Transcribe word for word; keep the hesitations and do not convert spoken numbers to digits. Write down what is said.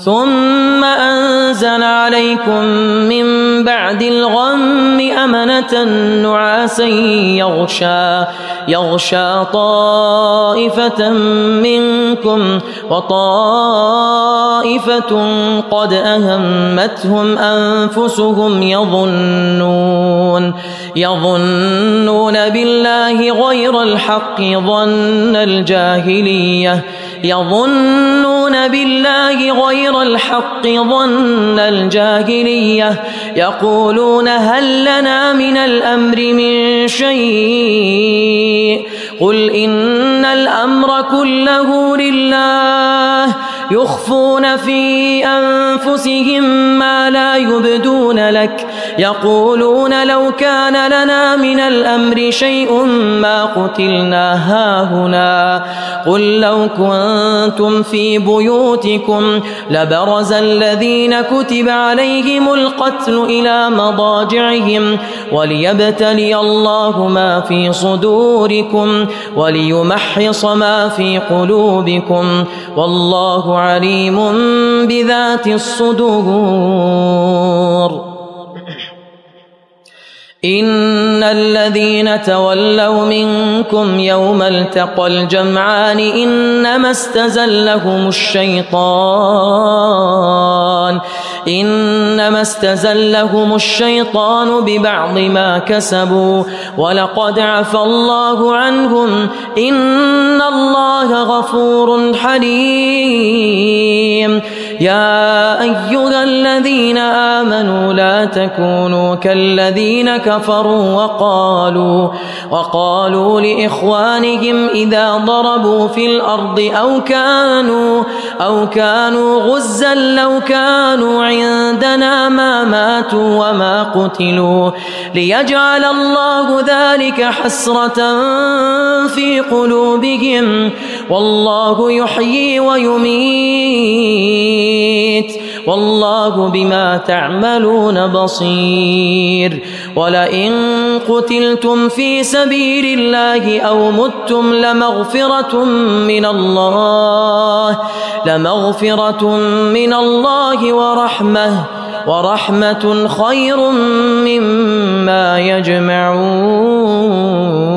ثم أنزل عليكم من بعد الغم أمنة نعاسا يغشى, يغشى طائفة منكم وطائفة قد أهمتهم أنفسهم يظنون, يظنون بالله غير الحق ظن الجاهلية يظنون بالله غير الحق ظن الجاهلية يقولون هل لنا من الأمر من شيء قل إن الأمر كله لله يخفون في أنفسهم ما لا يبدون لك يقولون لو كان لنا من الأمر شيء ما قتلنا هاهنا قل لو كنتم في بيوتكم لبرز الذين كتب عليهم القتل إلى مضاجعهم وليبتلي الله ما في صدوركم وليمحص ما في قلوبكم والله عليم بذات الصدور. إن الذين تولوا منكم يوم التقى الجمعان إنما استزلهم الشيطان إنما استزلهم الشيطان ببعض ما كسبوا ولقد عفى الله عنهم إن الله غفور حليم. يا أيها الذين آمنوا لا تكونوا كالذين كفروا وقالوا وقالوا لإخوانهم إذا ضربوا في الأرض أو كانوا أو كانوا غزا لو كانوا عندنا ما ماتوا وما قتلوا ليجعل الله ذلك حسرة في قلوبهم والله يحيي ويميت والله بما تعملون بصير. ولئن قتلتم في سبيل الله أو متم لمغفرة من الله لمغفرة من الله ورحمة ورحمة خير مما يجمعون.